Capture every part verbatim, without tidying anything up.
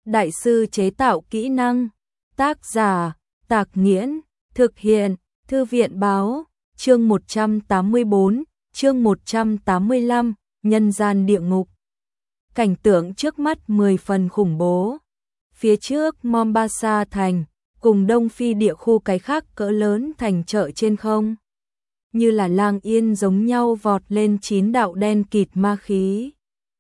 đại sư chế tạo kỹ năng. Tác giả, Tạc Nghiễn, thực hiện, Thư viện báo, chương một trăm tám mươi tư, chương một trăm tám mươi lăm, nhân gian địa ngục. Cảnh tượng trước mắt mười phần khủng bố. Phía trước Mombasa thành, cùng Đông Phi địa khu cái khác cỡ lớn thành chợ trên không. Như là lang yên giống nhau vọt lên chín đạo đen kịt ma khí.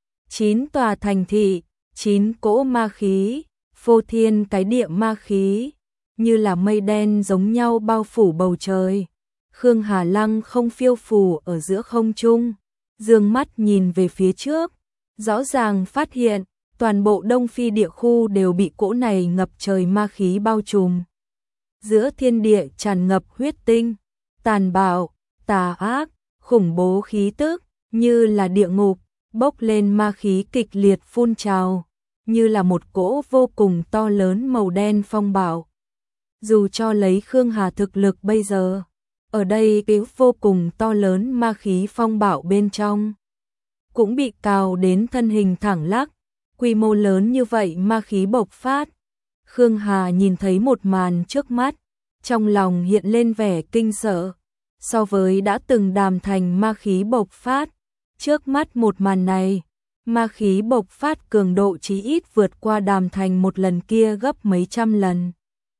Chín tòa thành thị, chín cỗ ma khí, phô thiên cái địa ma khí, như là mây đen giống nhau bao phủ bầu trời. Khương Hà Lăng không phiêu phù ở giữa không trung, dương mắt nhìn về phía trước, rõ ràng phát hiện toàn bộ Đông Phi địa khu đều bị cỗ này ngập trời ma khí bao trùm. Giữa thiên địa tràn ngập huyết tinh, tàn bạo, tà ác, khủng bố khí tức, như là địa ngục, bốc lên ma khí kịch liệt phun trào, như là một cỗ vô cùng to lớn màu đen phong bạo. Dù cho lấy Khương Hà thực lực bây giờ, ở đây cái vô cùng to lớn ma khí phong bạo bên trong, cũng bị cào đến thân hình thẳng lắc, quy mô lớn như vậy ma khí bộc phát. Khương Hà nhìn thấy một màn trước mắt, trong lòng hiện lên vẻ kinh sợ. So với đã từng Đàm Thành ma khí bộc phát, trước mắt một màn này, ma khí bộc phát cường độ chí ít vượt qua Đàm Thành một lần kia gấp mấy trăm lần.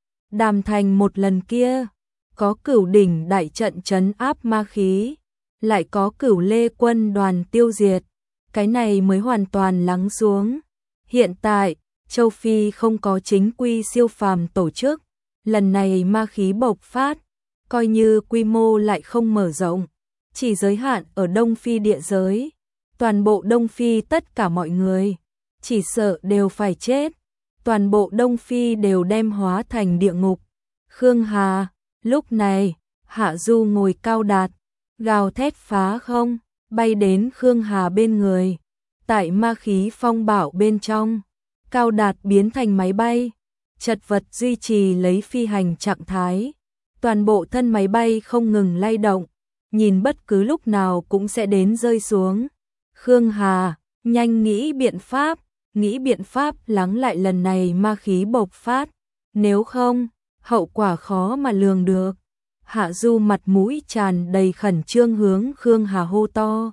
Đàm Thành một lần kia, có Cửu đỉnh đại trận trấn áp ma khí, lại có Cửu Lê quân đoàn tiêu diệt, cái này mới hoàn toàn lắng xuống. Hiện tại, châu Phi không có chính quy siêu phàm tổ chức, lần này ma khí bộc phát, coi như quy mô lại không mở rộng, chỉ giới hạn ở Đông Phi địa giới. Toàn bộ Đông Phi tất cả mọi người, chỉ sợ đều phải chết, toàn bộ Đông Phi đều đem hóa thành địa ngục. Khương Hà, lúc này, Hạ Du ngồi cao đạt, gào thét phá không, bay đến Khương Hà bên người. Tại ma khí phong bạo bên trong, cao đạt biến thành máy bay, chật vật duy trì lấy phi hành trạng thái. Toàn bộ thân máy bay không ngừng lay động, nhìn bất cứ lúc nào cũng sẽ đến rơi xuống. Khương Hà, nhanh nghĩ biện pháp, nghĩ biện pháp lắng lại lần này ma khí bộc phát, nếu không, hậu quả khó mà lường được. Hạ Du mặt mũi tràn đầy khẩn trương hướng Khương Hà hô to.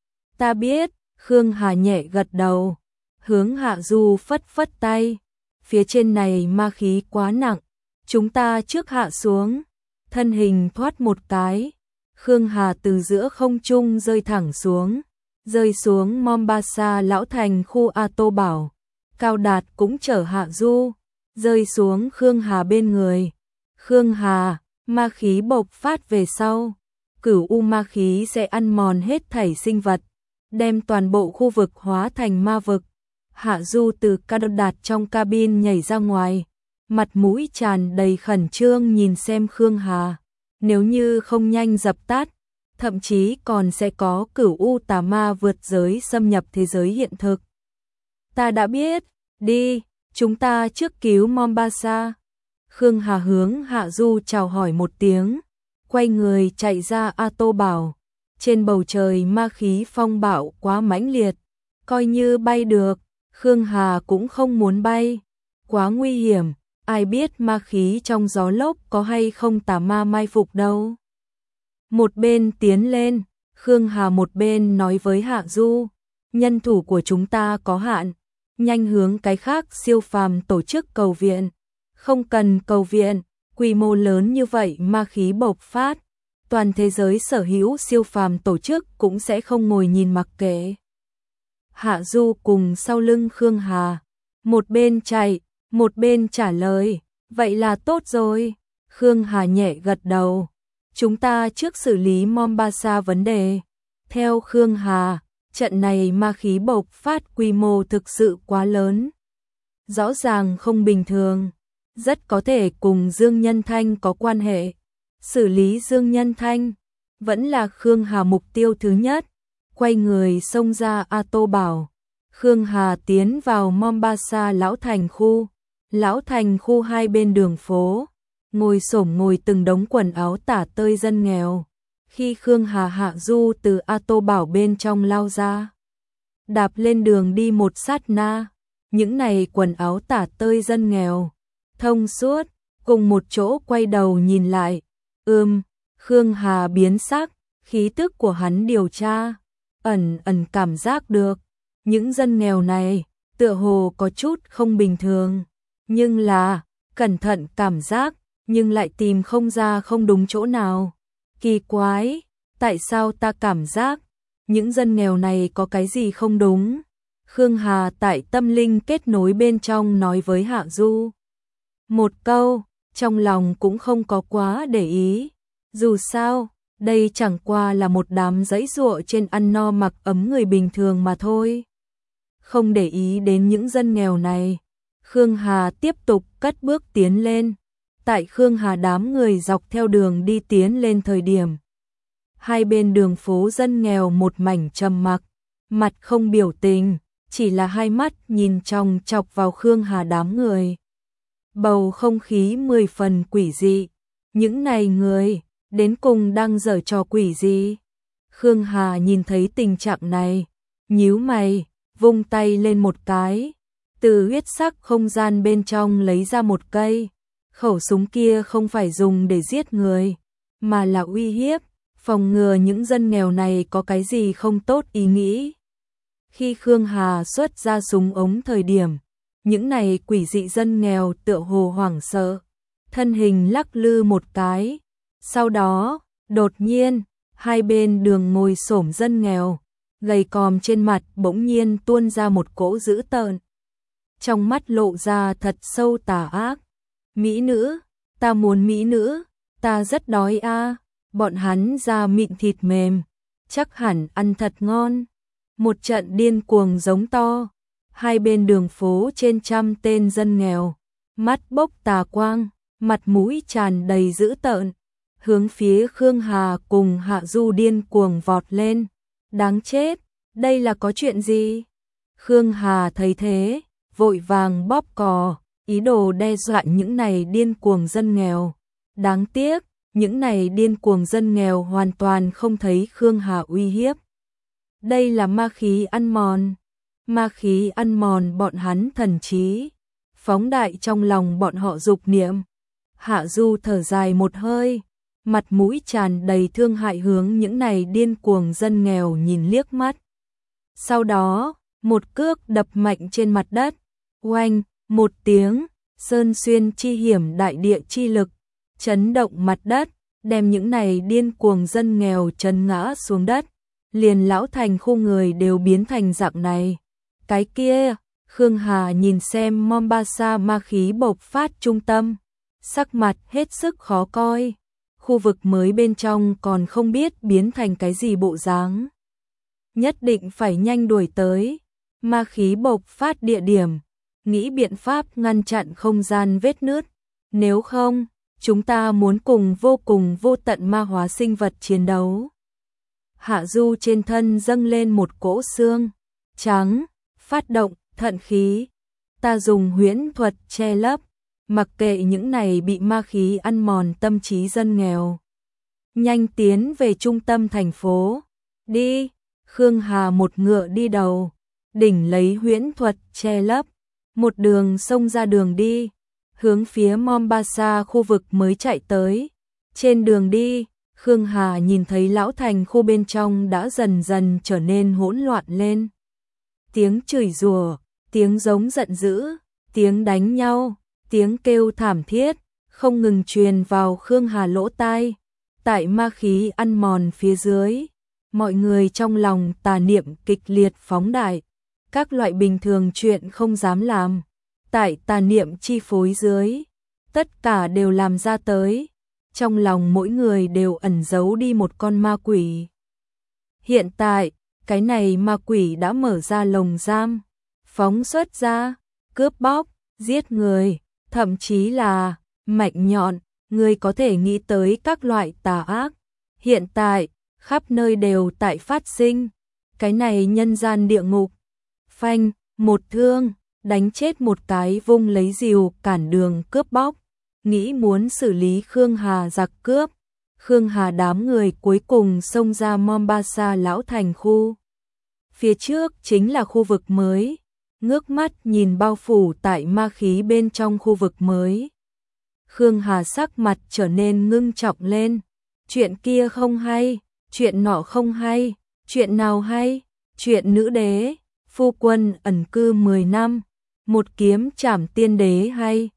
Ta biết, Khương Hà nhẹ gật đầu, hướng Hạ Du phất phất tay. Phía trên này ma khí quá nặng, chúng ta trước hạ xuống. Thân hình thoát một cái, Khương Hà từ giữa không trung rơi thẳng xuống, rơi xuống Mombasa lão thành khu A Tô Bảo. Cao Đạt cũng chở Hạ Du, rơi xuống Khương Hà bên người. Khương Hà, ma khí bộc phát về sau, Cửu U ma khí sẽ ăn mòn hết thảy sinh vật, đem toàn bộ khu vực hóa thành ma vực. Hạ Du từ Cao Đạt trong cabin nhảy ra ngoài, mặt mũi tràn đầy khẩn trương nhìn xem Khương Hà. Nếu như không nhanh dập tắt, thậm chí còn sẽ có Cửu U tà ma vượt giới xâm nhập thế giới hiện thực. Ta đã biết, đi, chúng ta trước cứu Mombasa. Khương Hà hướng Hạ Du chào hỏi một tiếng, quay người chạy ra A Tô Bảo. Trên bầu trời ma khí phong bạo quá mãnh liệt, coi như bay được, Khương Hà cũng không muốn bay, quá nguy hiểm. Ai biết ma khí trong gió lốc có hay không tà ma mai phục đâu. Một bên tiến lên, Khương Hà một bên nói với Hạ Du, nhân thủ của chúng ta có hạn, nhanh hướng cái khác siêu phàm tổ chức cầu viện. Không cần cầu viện, quy mô lớn như vậy ma khí bộc phát, toàn thế giới sở hữu siêu phàm tổ chức cũng sẽ không ngồi nhìn mặc kệ. Hạ Du cùng sau lưng Khương Hà, một bên chạy, một bên trả lời, vậy là tốt rồi. Khương Hà nhẹ gật đầu, chúng ta trước xử lý Mombasa vấn đề. Theo Khương Hà, trận này ma khí bộc phát quy mô thực sự quá lớn, rõ ràng không bình thường, rất có thể cùng Dương Nhân Thanh có quan hệ. Xử lý Dương Nhân Thanh vẫn là Khương Hà mục tiêu thứ nhất. Quay người xông ra A Tô Bảo, Khương Hà tiến vào Mombasa lão thành khu. Lão thành khu hai bên đường phố, ngồi xổm ngồi từng đống quần áo tả tơi dân nghèo. Khi Khương Hà Hạ Du từ A Tô Bảo bên trong lao ra, đạp lên đường đi một sát na, những này quần áo tả tơi dân nghèo, thông suốt, cùng một chỗ quay đầu nhìn lại. Ưm, Khương Hà biến sắc, khí tức của hắn điều tra, ẩn ẩn cảm giác được, những dân nghèo này, tựa hồ có chút không bình thường, nhưng là, cẩn thận cảm giác, nhưng lại tìm không ra không đúng chỗ nào. Kỳ quái, tại sao ta cảm giác, những dân nghèo này có cái gì không đúng? Khương Hà tại tâm linh kết nối bên trong nói với Hạ Du. Một câu, trong lòng cũng không có quá để ý. Dù sao, đây chẳng qua là một đám giãy giụa trên ăn no mặc ấm người bình thường mà thôi. Không để ý đến những dân nghèo này, Khương Hà tiếp tục cất bước tiến lên. Tại Khương Hà đám người dọc theo đường đi tiến lên thời điểm, hai bên đường phố dân nghèo một mảnh trầm mặc, mặt không biểu tình, chỉ là hai mắt nhìn chòng chọc vào Khương Hà đám người. Bầu không khí mười phần quỷ dị, những này người, đến cùng đang giở trò quỷ gì? Khương Hà nhìn thấy tình trạng này, nhíu mày, vung tay lên một cái, từ huyết sắc không gian bên trong lấy ra một cây. Khẩu súng kia không phải dùng để giết người, mà là uy hiếp, phòng ngừa những dân nghèo này có cái gì không tốt ý nghĩ. Khi Khương Hà xuất ra súng ống thời điểm, những này quỷ dị dân nghèo tựa hồ hoảng sợ, thân hình lắc lư một cái. Sau đó, đột nhiên, hai bên đường ngồi xổm dân nghèo, gầy còm trên mặt bỗng nhiên tuôn ra một cỗ dữ tợn. Trong mắt lộ ra thật sâu tà ác. Mỹ nữ, ta muốn mỹ nữ, ta rất đói a. Bọn hắn da mịn thịt mềm, chắc hẳn ăn thật ngon. Một trận điên cuồng giống to, hai bên đường phố trên trăm tên dân nghèo, mắt bốc tà quang, mặt mũi tràn đầy dữ tợn, hướng phía Khương Hà cùng Hạ Du điên cuồng vọt lên. Đáng chết, đây là có chuyện gì? Khương Hà thấy thế, vội vàng bóp cò, ý đồ đe dọa những này điên cuồng dân nghèo. Đáng tiếc, những này điên cuồng dân nghèo hoàn toàn không thấy Khương Hà uy hiếp. Đây là ma khí ăn mòn, ma khí ăn mòn bọn hắn thần trí, phóng đại trong lòng bọn họ dục niệm. Hạ Du thở dài một hơi, mặt mũi tràn đầy thương hại hướng những này điên cuồng dân nghèo nhìn liếc mắt. Sau đó, một cước đập mạnh trên mặt đất, oanh, một tiếng, sơn xuyên chi hiểm đại địa chi lực, chấn động mặt đất, đem những này điên cuồng dân nghèo chấn ngã xuống đất. Liền lão thành khu người đều biến thành dạng này. Cái kia, Khương Hà nhìn xem Mombasa ma khí bộc phát trung tâm, sắc mặt hết sức khó coi. Khu vực mới bên trong còn không biết biến thành cái gì bộ dáng. Nhất định phải nhanh đuổi tới ma khí bộc phát địa điểm, nghĩ biện pháp ngăn chặn không gian vết nứt. Nếu không, chúng ta muốn cùng vô cùng vô tận ma hóa sinh vật chiến đấu. Hạ Du trên thân dâng lên một cỗ xương trắng, phát động thận khí. Ta dùng huyễn thuật che lấp, mặc kệ những này bị ma khí ăn mòn tâm trí dân nghèo. Nhanh tiến về trung tâm thành phố. Đi, Khương Hà một ngựa đi đầu, đỉnh lấy huyễn thuật che lấp, một đường xông ra đường đi, hướng phía Mombasa khu vực mới chạy tới. Trên đường đi, Khương Hà nhìn thấy lão thành khu bên trong đã dần dần trở nên hỗn loạn lên. Tiếng chửi rủa, tiếng giống giận dữ, tiếng đánh nhau, tiếng kêu thảm thiết, không ngừng truyền vào Khương Hà lỗ tai. Tại ma khí ăn mòn phía dưới, mọi người trong lòng tà niệm kịch liệt phóng đại. Các loại bình thường chuyện không dám làm, tại tà niệm chi phối dưới, tất cả đều làm ra tới. Trong lòng mỗi người đều ẩn giấu đi một con ma quỷ. Hiện tại, cái này ma quỷ đã mở ra lồng giam, phóng xuất ra, cướp bóc, giết người, thậm chí là mạnh nhọn, người có thể nghĩ tới các loại tà ác. Hiện tại, khắp nơi đều tại phát sinh, cái này nhân gian địa ngục. Phanh, một thương, đánh chết một cái vung lấy rìu cản đường cướp bóc. Nghĩ muốn xử lý Khương Hà giặc cướp. Khương Hà đám người cuối cùng xông ra Mombasa lão thành khu. Phía trước chính là khu vực mới. ngước mắt nhìn bao phủ tại ma khí bên trong khu vực mới. Khương Hà sắc mặt trở nên ngưng trọng lên. Chuyện kia không hay, chuyện nọ không hay, chuyện nào hay? Chuyện nữ đế, phu quân ẩn cư mười năm, một kiếm trảm tiên đế hay?